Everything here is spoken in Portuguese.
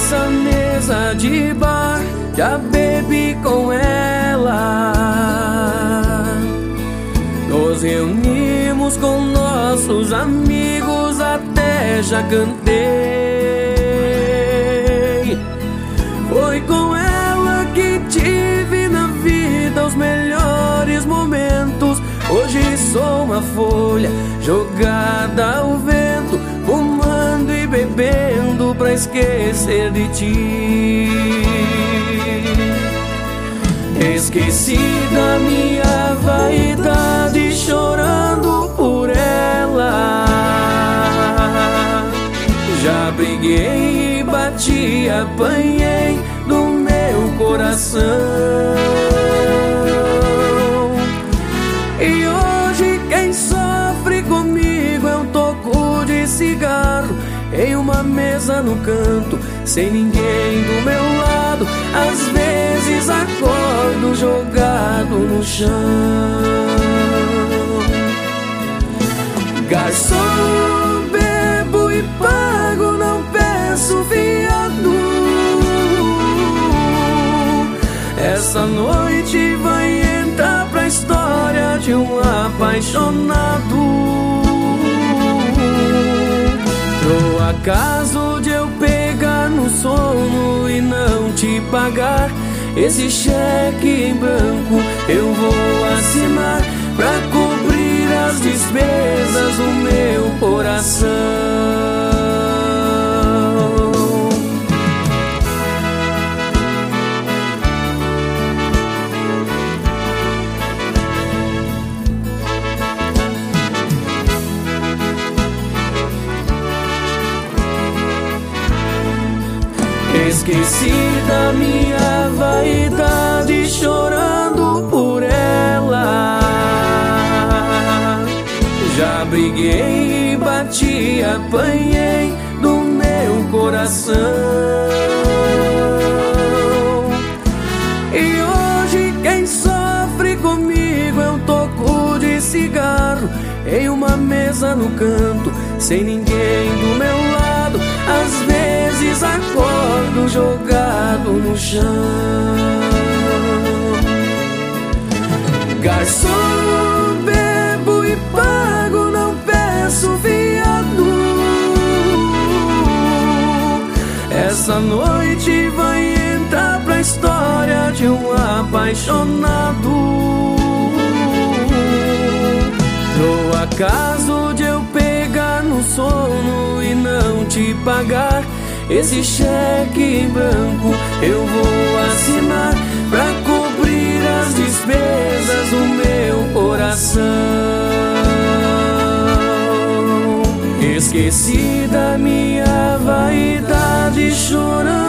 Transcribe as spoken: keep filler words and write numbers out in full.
nessa mesa de bar, já bebi com ela. Nos reunimos com nossos amigos, até já cantei. Foi com ela que tive na vida os melhores momentos. Hoje sou uma folha jogada ao vento, fumando e bebendo pra esquecer de ti. Esqueci da minha vaidade, chorando por ela. Já briguei e bati, apanhei do meu coração. E hoje quem sofre comigo é um toco de cigarro em uma mesa no canto, sem ninguém do meu lado. Às vezes acordo jogado no chão. Garçom, bebo e pago, não peço fiado. Essa noite vai entrar pra história de um apaixonado. Pro acaso de eu pegar no sono e não te pagar, esse cheque em branco eu vou assinar pra cobrir as despesas do meu coração. Esqueci da minha vaidade, chorando por ela. Já briguei e bati, apanhei do meu coração. E hoje quem sofre comigo é um toco de cigarro em uma mesa no canto, sem ninguém do meu lado. Às vezes acordo jogado no chão. Garçom, bebo e pago, não peço fiado. Essa noite vai entrar pra história de um apaixonado. No acaso de eu pegar no sono e não te pagar, esse cheque em branco eu vou assinar pra cobrir as despesas do meu coração. Esqueci da minha vaidade, chorando